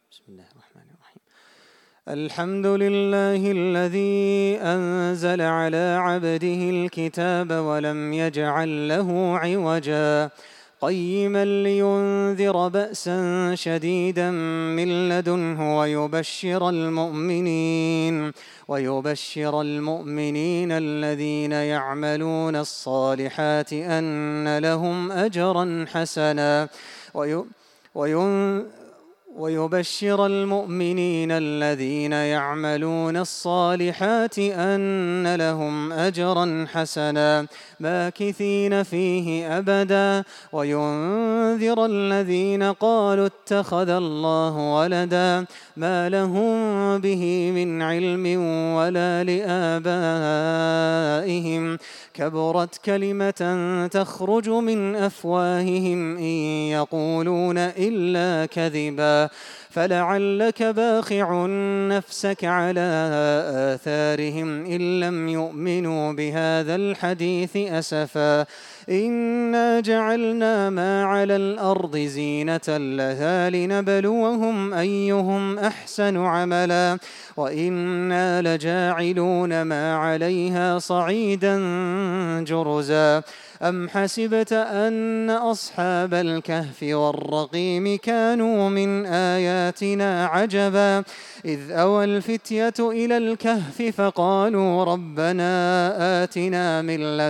بسم الله الرحمن الرحيم. الحمد لله الذي أنزل على عبده الكتاب ولم يجعل له عوجا قيما لينذر بأسا شديدا من لدنه ويبشر المؤمنين الذين يعملون الصالحات أن لهم أجرا حسنا ويبشر المؤمنين الذين يعملون الصالحات أن لهم أجرا حسنا ماكثين فيه أبدا وينذر الذين قالوا اتخذ الله ولدا ما لهم به من علم ولا لآبائهم كبرت كلمة تخرج من أفواههم إن يقولون إلا كذبا فلعلك باخع نفسك على آثارهم إن لم يؤمنوا بهذا الحديث أسفا إنا جعلنا ما على الأرض زينة لها لنبلوهم أيهم أحسن عملا وإنا لجاعلون ما عليها صعيدا جرزا أم حسبت أن أصحاب الكهف والرقيم كانوا من آياتنا عجبا إذ أوى الفتية إلى الكهف فقالوا ربنا آتنا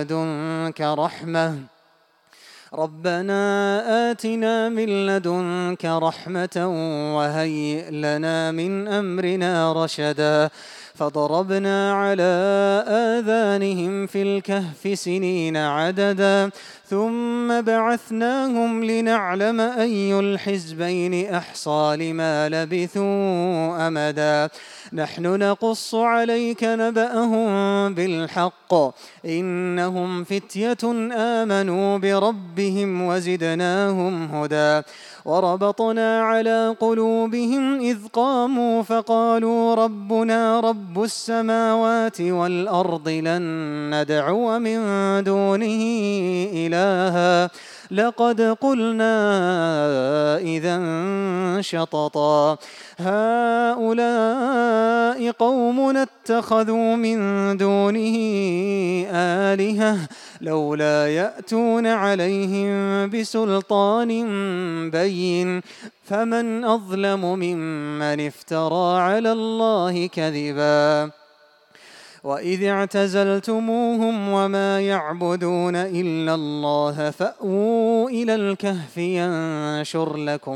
من لدنك رحمة وهيئ لنا من أمرنا رشدا فضربنا على آذانهم في الكهف سنين عددا ثم بعثناهم لنعلم أي الحزبين أحصى لما لبثوا أمدا نحن نقص عليك نبأهم بالحق إنهم فتية آمنوا بربهم وزدناهم هدى وربطنا على قلوبهم إذ قاموا فقالوا ربنا رب السماوات والأرض لن ندعو من دونه إلها لقد قلنا إذا شططا هؤلاء قومنا اتخذوا من دونه آلهة لولا يأتون عليهم بسلطان بين فمن أظلم ممن افترى على الله كذبا وإذ اعتزلتموهم وما يعبدون إلا الله فأووا إلى الكهف ينشر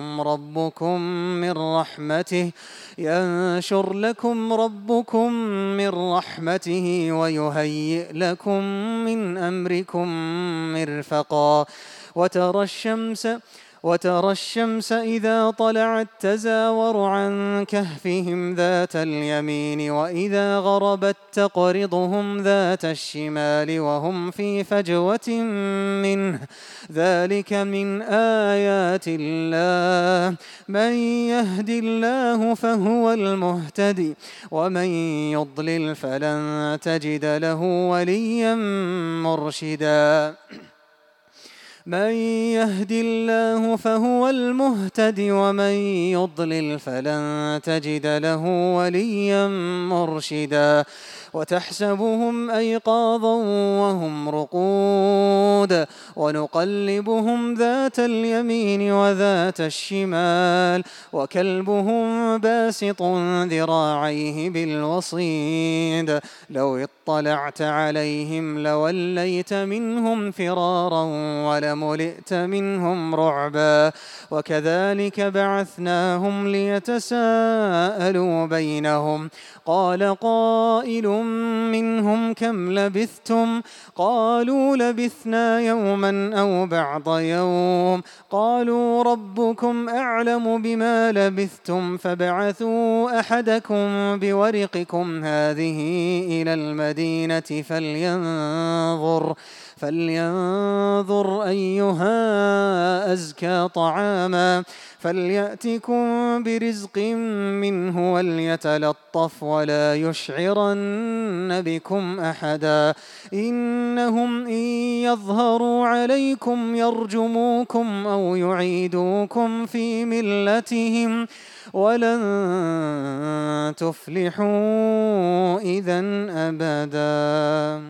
لكم ربكم من رحمته ويهيئ لكم من أمركم مرفقا وترى الشمس إذا طلعت تزاور عن كهفهم ذات اليمين وإذا غربت تقرضهم ذات الشمال وهم في فجوة منه ذلك من آيات الله من يهد الله فهو المهتدي ومن يضلل فلن تجد له وليا مرشدا من يهد الله فهو المهتدي ومن يضلل فلن تجد له وليا مرشدا وتحسبهم أيقاظا وهم رقود ونقلبهم ذات اليمين وذات الشمال وكلبهم باسط ذراعيه بالوصيد لو اطلعت عليهم لوليت منهم فرارا ولملئت منهم رعبا وكذلك بعثناهم ليتساءلوا بينهم قال قائل منهم كم لبثتم قالوا لبثنا يوما أو بعض يوم قالوا ربكم أعلم بما لبثتم فابعثوا أحدكم بورقكم هذه إلى المدينة فلينظر أيها أزكى طعاما فليأتكم برزق منه وليتلطف ولا يشعرن بكم أحدا إنهم إن يظهروا عليكم يرجموكم أو يعيدوكم في ملتهم ولن تفلحوا إذا أبدا.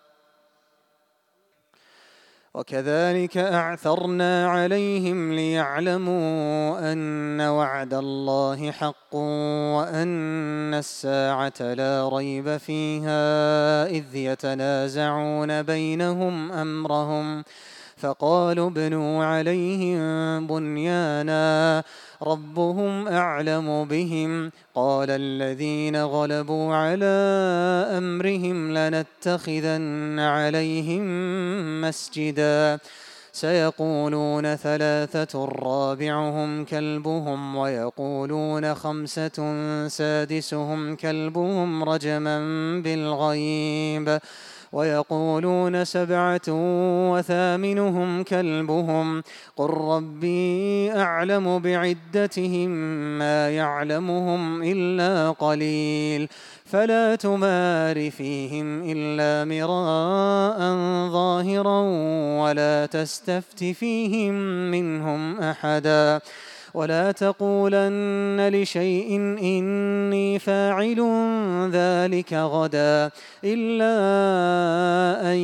وكذلك أعثرنا عليهم ليعلموا أن وعد الله حق وأن الساعة لا ريب فيها إذ يتنازعون بينهم أمرهم فقالوا ابنوا عليهم بنيانا ربهم أعلم بهم قال الذين غلبوا على أمرهم لنتخذن عليهم مسجدا سيقولون ثلاثة رابعهم كلبهم ويقولون خمسة سادسهم كلبهم رجما بالغيب ويقولون سبعة وثامنهم كلبهم قل ربي أعلم بعدتهم ما يعلمهم إلا قليل فلا تمار فيهم إلا مراء ظاهرا ولا تستفت فيهم منهم أحدا ولا تقولن لشيء إني فاعل ذلك غدا إلا أن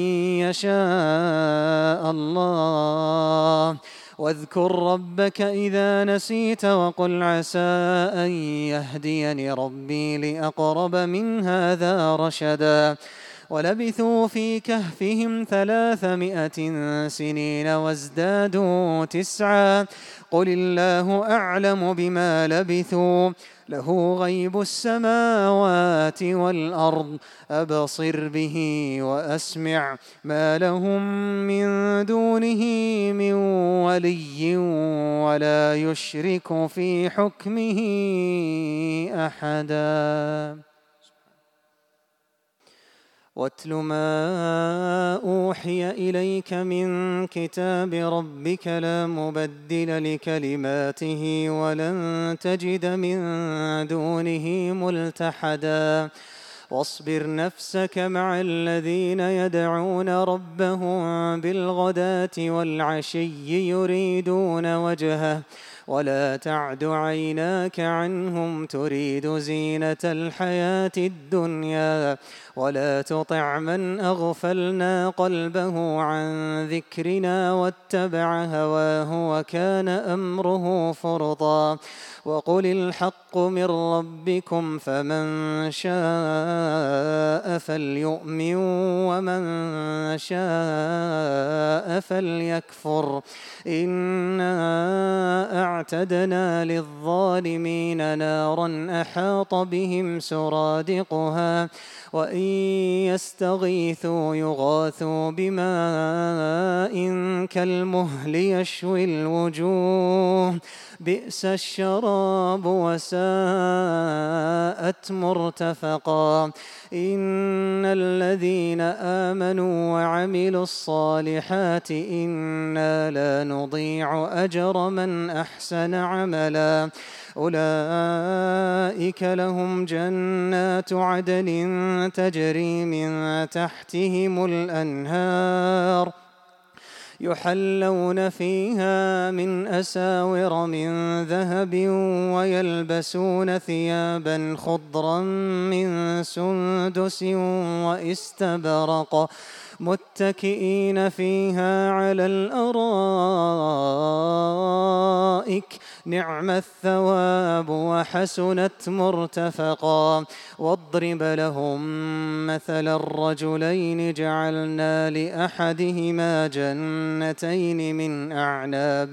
يشاء الله واذكر ربك إذا نسيت وقل عسى أن يهديني ربي لأقرب من هذا رشدا ولبثوا في كهفهم 300 سنين وازدادوا 9 قل الله أعلم بما لبثوا له غيب السماوات والأرض أبصر به وأسمع ما لهم من دونه من ولي ولا يشرك في حكمه أحدا واتل ما أوحي إليك من كتاب ربك لا مبدل لكلماته ولن تجد من دونه ملتحدا واصبر نفسك مع الذين يدعون ربهم بالغداة والعشي يريدون وجهه ولا تعد عيناك عنهم تريد زينة الحياة الدنيا ولا تطع من أغفلنا قلبه عن ذكرنا واتبع هواه وكان أمره فرطا وقل الحق من ربكم فمن شاء فليؤمن ومن شاء فليكفر إنا أعتدنا للظالمين نارا أحاط بهم سرادقها وإن يستغيثوا يغاثوا بماء كالمهل يشوي الوجوه بئس الشراب وساءت مرتفقا إن الذين آمنوا وعملوا الصالحات إنا لا نضيع أجر من أحسن عملا أولئك لهم جنات عدن تجري من تحتهم الأنهار يحلون فيها من أساور من ذهب ويلبسون ثيابا خضرا من سندس واستبرق متكئين فيها على الأرائك نعم الثواب وحسنت مرتفقا واضرب لهم مثل الرجلين جعلنا لأحدهما جنتين من أعناب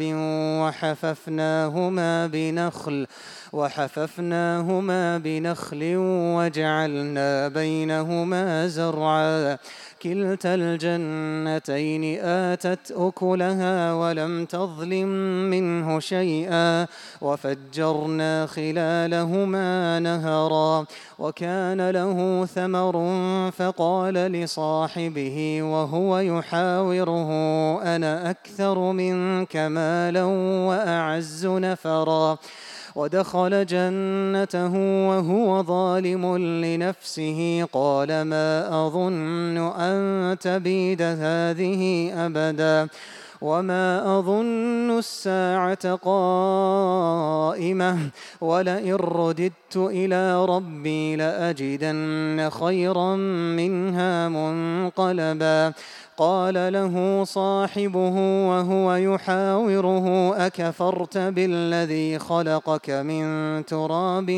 وحففناهما بنخل وجعلنا بينهما زرعا كلتا الجنتين آتت أكلها ولم تظلم منه شيئا وفجرنا خلالهما نهرا وكان له ثمر فقال لصاحبه وهو يحاوره أنا أكثر منك مالا وأعز نفرا ودخل جنته وهو ظالم لنفسه قال ما أظن أن تبيد هذه أبدا وما أظن الساعة قائمة ولئن رددت إلى ربي لأجدن خيرا منها منقلبا. قال له صاحبه وهو يحاوره أكفرت بالذي خلقك من تراب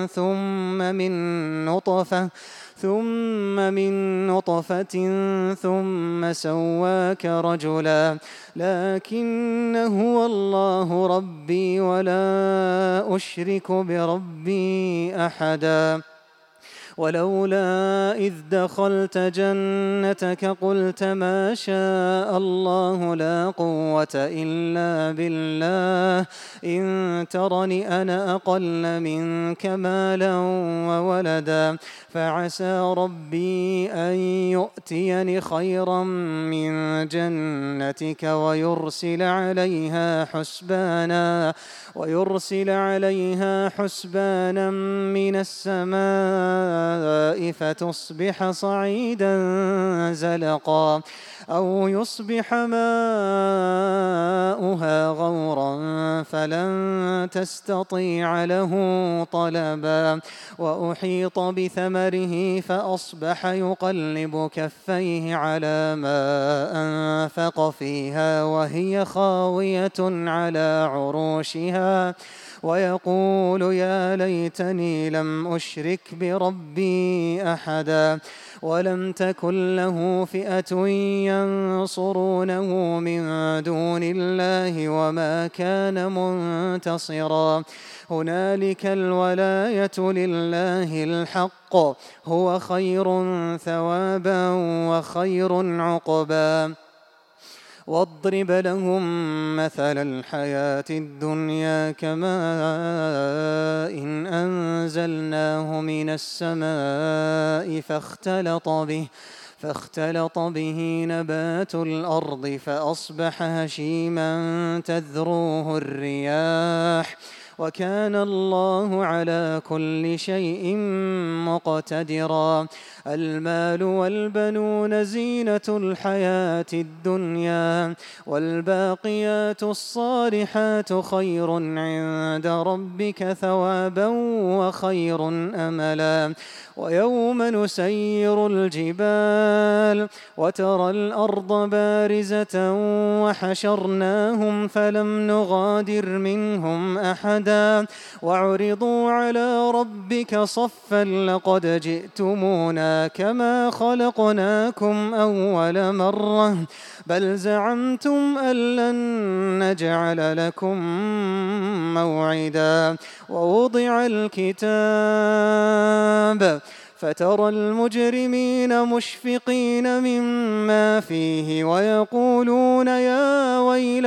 ثم من نطفة ثم سواك رجلا لكن هو الله ربي ولا أشرك بربي أحدا. ولولا إذ دخلت جنتك قلت ما شاء الله لا قوة إلا بالله إن ترني أنا أقل منك مالا وولدا فعسى ربي أن يؤتيني خيرا من جنتك ويرسل عليها حسبانا من السماء فتصبح صعيدا زلقا أو يصبح ماؤها غورا فلن تستطيع له طلبا. وأحيط بثمره فأصبح يقلب كفيه على ما أنفق فيها وهي خاوية على عروشها ويقول يا ليتني لم أشرك بربي أحدا. ولم تكن له فئة ينصرونه من دون الله وما كان منتصرا. هنالك الولاية لله الحق هو خير ثوابا وخير عقبا. واضرب لهم مثل الحياة الدنيا كماء إن أنزلناه من السماء فاختلط به نبات الأرض فأصبح هشيما تذروه الرياح وكان الله على كل شيء مقتدرا. المال والبنون زينة الحياة الدنيا والباقيات الصالحات خير عند ربك ثوابا وخير أملا. ويوم نسير الجبال وترى الأرض بارزة وحشرناهم فلم نغادر منهم أحدا وعرضوا على ربك صفا لقد جئتمونا كما خلقناكم أول مرة بل زعمتم أن لن نجعل لكم موعدا. ووضع الكتاب فترى المجرمين مشفقين مما فيه ويقولون يا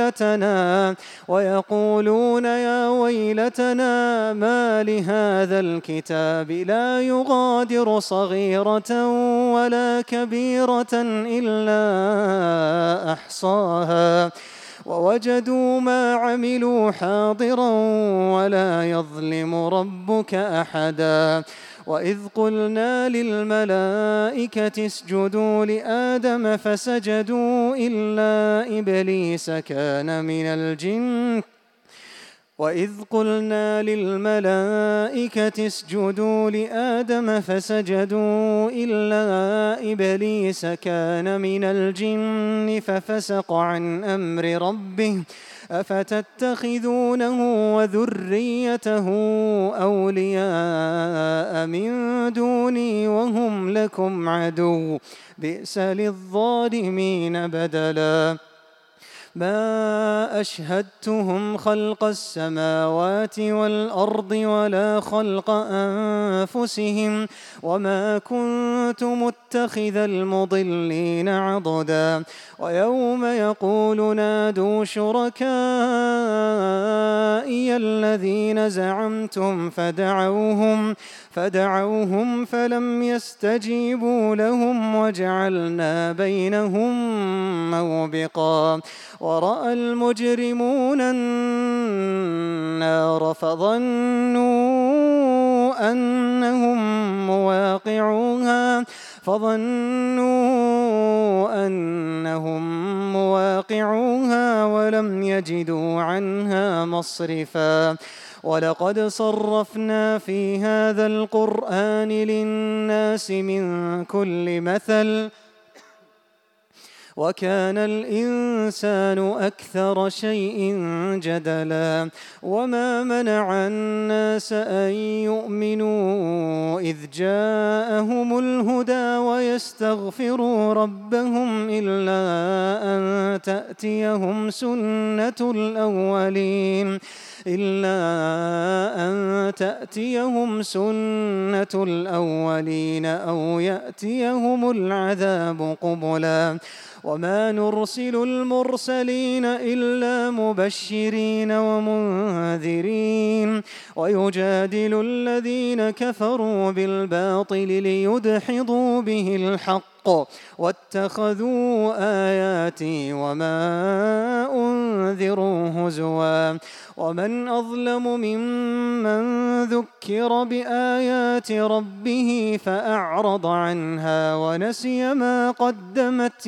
ويلتنا ما لهذا الكتاب لا يغادر صغيرة ولا كبيرة إلا أحصاها ووجدوا ما عملوا حاضرا ولا يظلم ربك أحدا. وإذ قلنا للملائكة اسجدوا لآدم فسجدوا إلا إبليس كان من الجن ففسق عن أمر ربه أفتتخذونه وذريته أولياء من دوني وهم لكم عدو بئس للظالمين بدلا. ما أشهدتهم خلق السماوات والأرض ولا خلق أنفسهم وما كنت متخذ المضلين عضدا. ويوم يقول نادوا شركائي الذين زعمتم فدعوهم فلم يستجيبوا لهم وجعلنا بينهم موبقا. ورأى المجرمون النار فظنوا أنهم مواقعوها ولم يجدوا عنها مصرفا ولقد صرفنا في هذا القرآن للناس من كل مثل وكان الإنسان أكثر شيء جدلا وما منع الناس أن يؤمنوا إذ جاءهم الهدى ويستغفروا ربهم إلا أن تأتيهم سنة الأولين أو يأتيهم العذاب قبلا وما نرسل المرسلين إلا مبشرين ومنذرين ويجادل الذين كفروا بالباطل ليدحضوا به الحق واتخذوا آياتي وما أنذروا هزوا ومن أظلم ممن ذكر بآيات ربه فأعرض عنها ونسي ما قدمت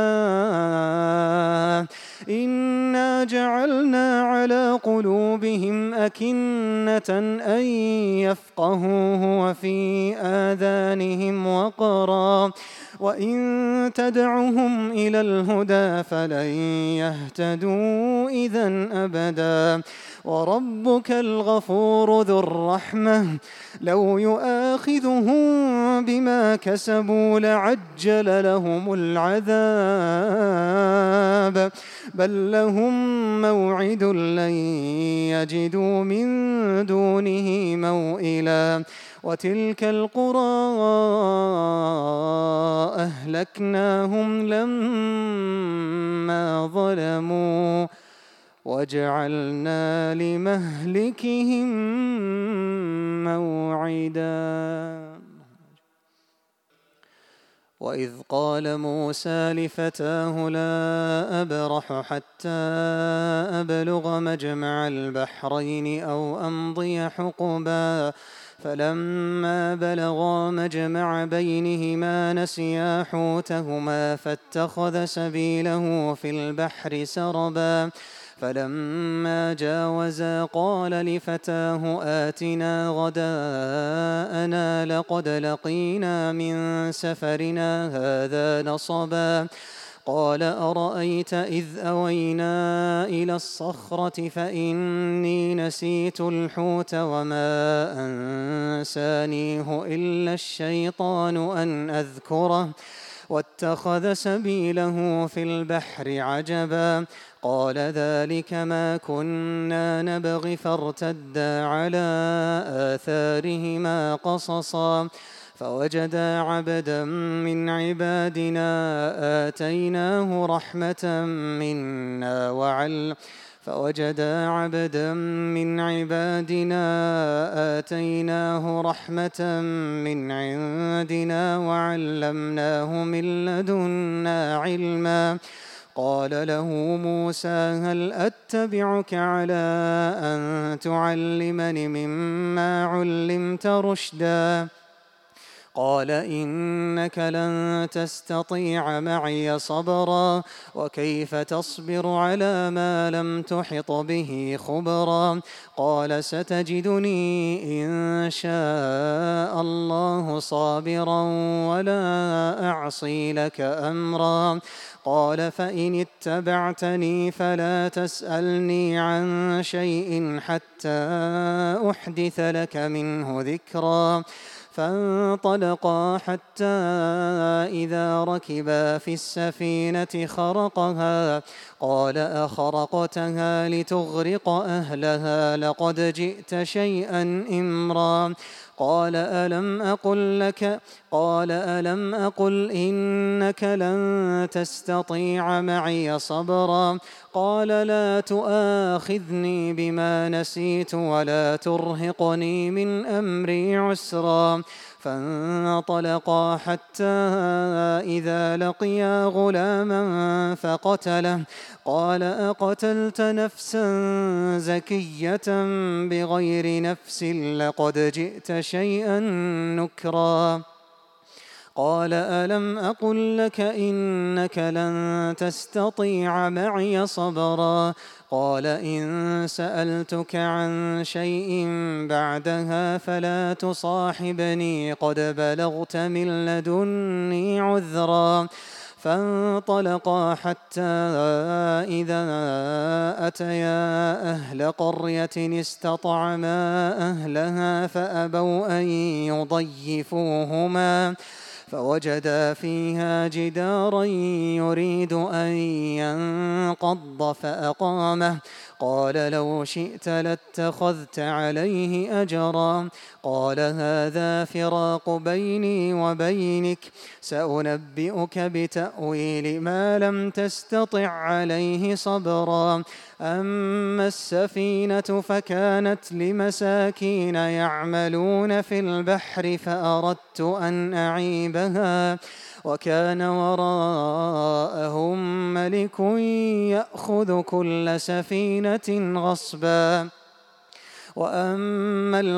يداه إنا جعلنا على قلوبهم أكنة أن يفقهوه وفي آذانهم وقرا وإن تدعهم إلى الهدى فلن يهتدوا إذا أبدا وربك الغفور ذو الرحمة لو يؤاخذهم بما كسبوا لعجل لهم العذاب بل لهم موعد لن يجدوا من دونه موئلا وتلك القرى أهلكناهم لما ظلموا وجعلنا لمهلكهم موعدا وإذ قال موسى لفتاه لا أبرح حتى أبلغ مجمع البحرين أو أمضي حقبا فلما بلغا مجمع بينهما نسيا حوتهما فاتخذ سبيله في البحر سربا فلما جاوزا قال لفتاه آتنا غداءنا لقد لقينا من سفرنا هذا نصبا قال أرأيت إذ أوينا إلى الصخرة فإني نسيت الحوت وما أنسانيه إلا الشيطان أن أذكره واتخذ سبيله في البحر عجبا قال ذلك ما كنا نبغي فارتدا على آثارهما قصصا فوجدا عبدا من عبادنا آتيناه رحمة من عندنا وعلمناه من لدنا علما قال له موسى هل أتبعك على أن تعلمني مما علمت رشدا قال إنك لن تستطيع معي صبرا وكيف تصبر على ما لم تحط به خبرا قال ستجدني إن شاء الله صابرا ولا أعصي لك أمرا قال فإن اتبعتني فلا تسألني عن شيء حتى أحدث لك منه ذكرا فانطلقا حتى إذا ركبا في السفينة خرقها قال أخرقتها لتغرق أهلها لقد جئت شيئا إمرا قال ألم أقل إنك لن تستطيع معي صبرا قال لا تؤاخذني بما نسيت ولا ترهقني من أمري عسرا فانطلقا حتى إذا لقيا غلاما فقتله قال أقتلت نفسا زكية بغير نفس لقد جئت شيئا نكرا قال ألم أقل لك إنك لن تستطيع معي صبرا قال إن سألتك عن شيء بعدها فلا تصاحبني قد بلغت من لدني عذرا فانطلقا حتى إذا أتيا أهل قرية استطعما أهلها فأبوا أن يضيفوهما فوجدا فيها جدارا يريد أن ينقض فأقامه قال لو شئت لاتخذت عليه أجرا قال هذا فراق بيني وبينك سأنبئك بتأويل ما لم تستطع عليه صبرا أما السفينة فكانت لمساكين يعملون في البحر فأردت أن أعيبها وكان وراءهم ملك يأخذ كل سفينة غصبا وأما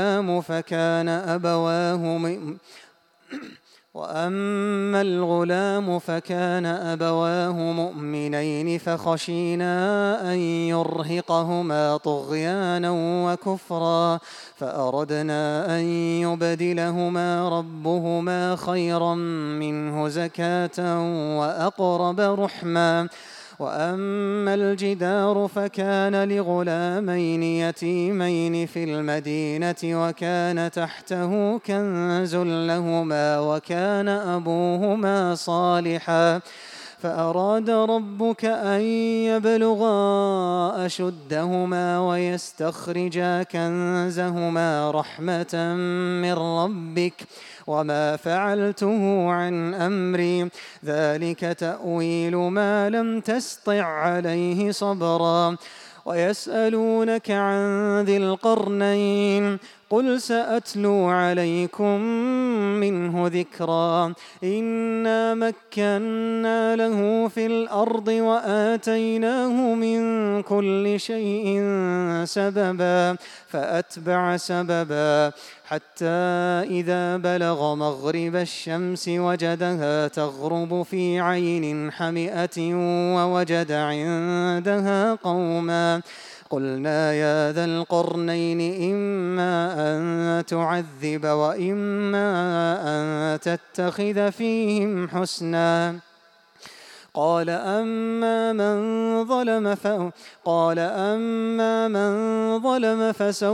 الغلام فكان أبواه مؤمنين فخشينا أن يرهقهما طغيانا وكفرا فأردنا أن يبدلهما ربهما خيرا منه زكاة وأقرب رحما وأما الجدار فكان لغلامين يتيمين في المدينة وكان تحته كنز لهما وكان أبوهما صالحا فأراد ربك أن يبلغا أشدهما ويستخرجا كنزهما رحمة من ربك وما فعلته عن أمري ذلك تأويل ما لم تسطع عليه صبرا ويسألونك عن ذي القرنين قل سأتلو عليكم منه ذكرا إنا مكنا له في الأرض وآتيناه من كل شيء سببا فأتبع سببا حتى إذا بلغ مغرب الشمس وجدها تغرب في عين حمئة ووجد عندها قوما قلنا يا ذا القرنين إما أن تعذب وإما أن تتخذ فيهم حسنا قال أما من ظلم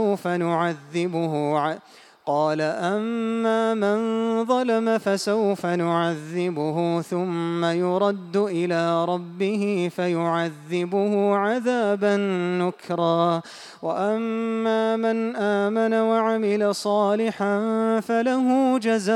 فسوف نعذبه ثم يرد إلى ربه فيعذبه عذابا نكرا وأما من آمن وعمل صالحا فله جزاء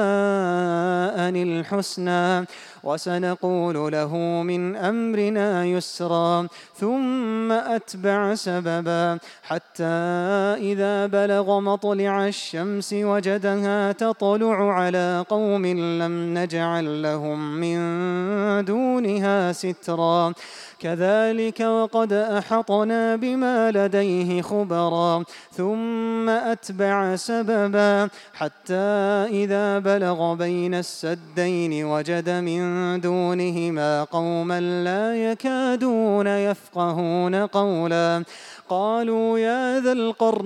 الحسنى وسنقول له من أمرنا يسرا ثم أتبع سببا حتى إذا بلغ مطلع الشمس وجدها تطلع على قوم لم نجعل لهم من دونها سترا كذلك وقد أحطنا بما لديه خبرا ثم أتبع سببا حتى إذا بلغ بين السدين وجد من دونهما قوما لا يكادون يفقهون قولا قالوا يا ذا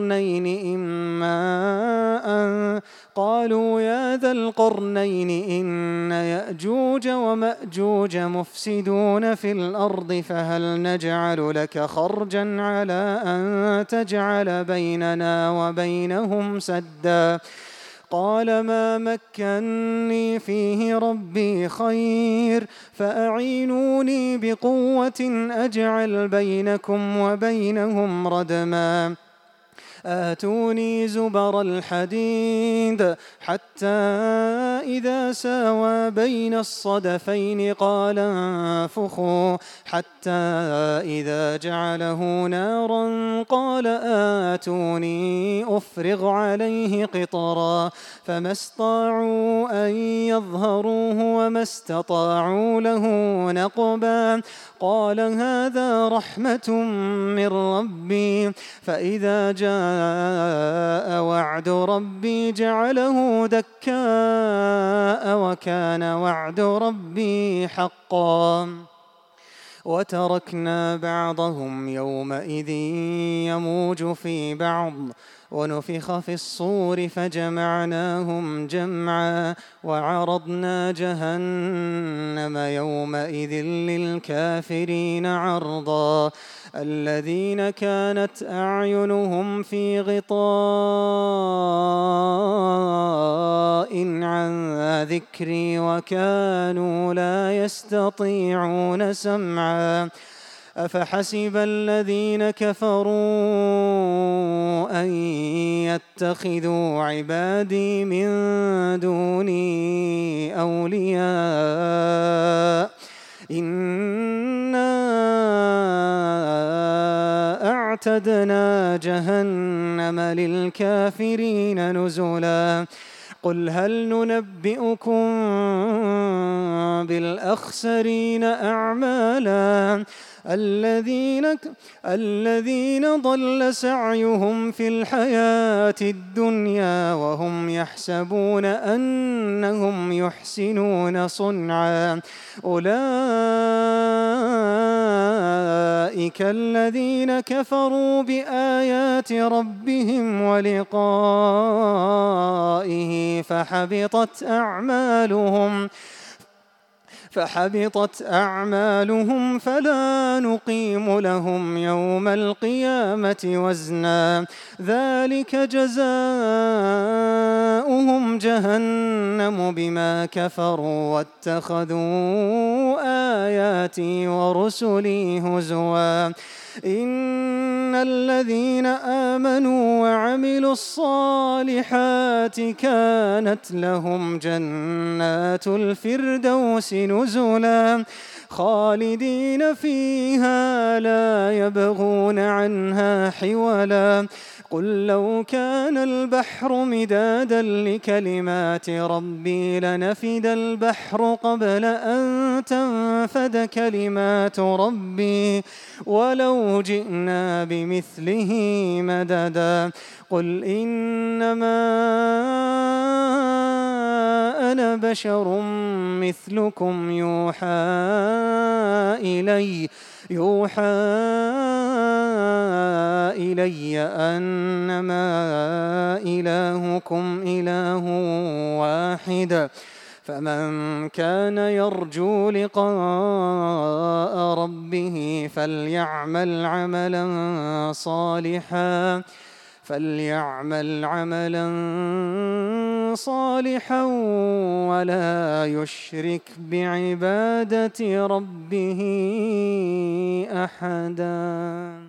القرنين إن يأجوج ومأجوج مفسدون في الأرض فهل نجعل لك خرجا على أن تجعل بيننا وبينهم سدا قال ما مكني فيه ربي خير فأعينوني بقوة أجعل بينكم وبينهم ردما آتوني زبر الحديد حتى إذا ساوى بين الصدفين قال انفخوا حتى إذا جعله نارا قال آتوني أفرغ عليه قطرا فما استطاعوا أن يظهروه وما استطاعوا له نقبا قال هذا رحمة من ربي فإذا جاء جاء وعد ربي جعله دكاء وكان وعد ربي حقا وتركنا بعضهم يومئذ يموج في بعض ونفخ في الصور فجمعناهم جمعا وعرضنا جهنم يومئذ للكافرين عرضا الذين كانت أعينهم في غطاء عن ذكري وكانوا لا يستطيعون سمعا أفحسب الذين كفروا أن يتخذوا عبادي من دوني أولياء إنا أعتدنا جهنم للكافرين نزلا قل هل ننبئكم بالأخسرين أعمالا الذين ضل سعيهم في الحياة الدنيا وهم يحسبون أنهم يحسنون صنعا أولئك الذين كفروا بآيات ربهم ولقائه فحبطت أعمالهم فلا نقيم لهم يوم القيامة وزنا ذلك جزاؤهم جهنم بما كفروا واتخذوا آياتي ورسلي هزوا إن الذين آمنوا وعملوا الصالحات كانت لهم جنات الفردوس نزلا خالدين فيها لا يبغون عنها حولا قل لو كان البحر مدادا لكلمات ربي لنفد البحر قبل أن تنفد كلمات ربي ولو جئنا بمثله مددا قل إنما أنا بشر مثلكم يوحى إلي أنما إلهكم إله واحد فمن كان يرجو لقاء ربه فليعمل عملا صالحا ولا يشرك بعبادة ربه أحدا.